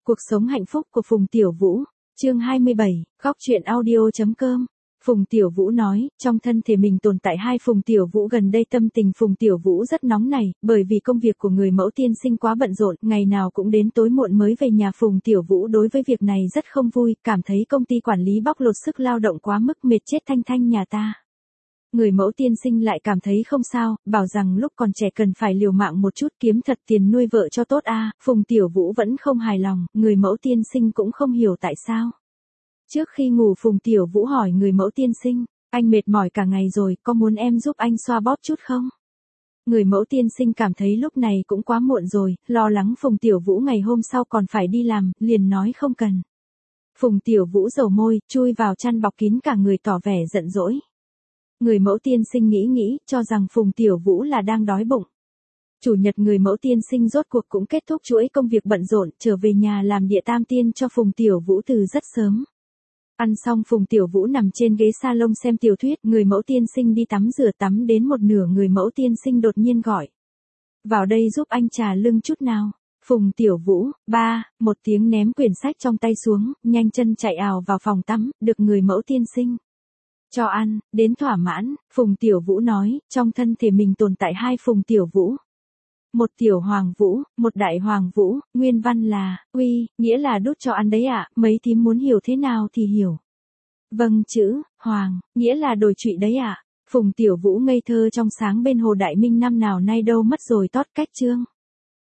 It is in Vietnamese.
Cuộc sống hạnh phúc của Phùng Tiểu Vũ, chương 27, góc truyện audio.com. Phùng Tiểu Vũ nói, trong thân thể mình tồn tại hai Phùng Tiểu Vũ. Gần đây tâm tình Phùng Tiểu Vũ rất nóng nảy, bởi vì công việc của người mẫu tiên sinh quá bận rộn, ngày nào cũng đến tối muộn mới về nhà. Phùng Tiểu Vũ đối với việc này rất không vui, cảm thấy công ty quản lý bóc lột sức lao động quá mức, mệt chết Thanh Thanh nhà ta. Người mẫu tiên sinh lại cảm thấy không sao, bảo rằng lúc còn trẻ cần phải liều mạng một chút, kiếm thật tiền nuôi vợ cho tốt a. Phùng Tiểu Vũ vẫn không hài lòng, người mẫu tiên sinh cũng không hiểu tại sao. Trước khi ngủ Phùng Tiểu Vũ hỏi người mẫu tiên sinh, anh mệt mỏi cả ngày rồi, có muốn em giúp anh xoa bóp chút không? Người mẫu tiên sinh cảm thấy lúc này cũng quá muộn rồi, lo lắng Phùng Tiểu Vũ ngày hôm sau còn phải đi làm, liền nói không cần. Phùng Tiểu Vũ dầu môi, chui vào chăn bọc kín cả người tỏ vẻ giận dỗi. Người mẫu tiên sinh nghĩ, cho rằng Phùng Tiểu Vũ là đang đói bụng. Chủ nhật người mẫu tiên sinh rốt cuộc cũng kết thúc chuỗi công việc bận rộn, trở về nhà làm địa tam tiên cho Phùng Tiểu Vũ từ rất sớm. Ăn xong Phùng Tiểu Vũ nằm trên ghế salon xem tiểu thuyết, người mẫu tiên sinh đi tắm rửa, tắm đến một nửa người mẫu tiên sinh đột nhiên gọi. Vào đây giúp anh trà lưng chút nào. Phùng Tiểu Vũ, một tiếng ném quyển sách trong tay xuống, nhanh chân chạy ào vào phòng tắm, được người mẫu tiên sinh cho ăn, đến thỏa mãn. Phùng Tiểu Vũ nói, trong thân thể mình tồn tại hai Phùng Tiểu Vũ. Một Tiểu Hoàng Vũ, một Đại Hoàng Vũ, nguyên văn là, uy, nghĩa là đút cho ăn đấy ạ, mấy thím muốn hiểu thế nào thì hiểu. Vâng, chữ, Hoàng, nghĩa là đồi trụy đấy ạ. Phùng Tiểu Vũ ngây thơ trong sáng bên hồ Đại Minh năm nào nay đâu mất rồi tót cách chương.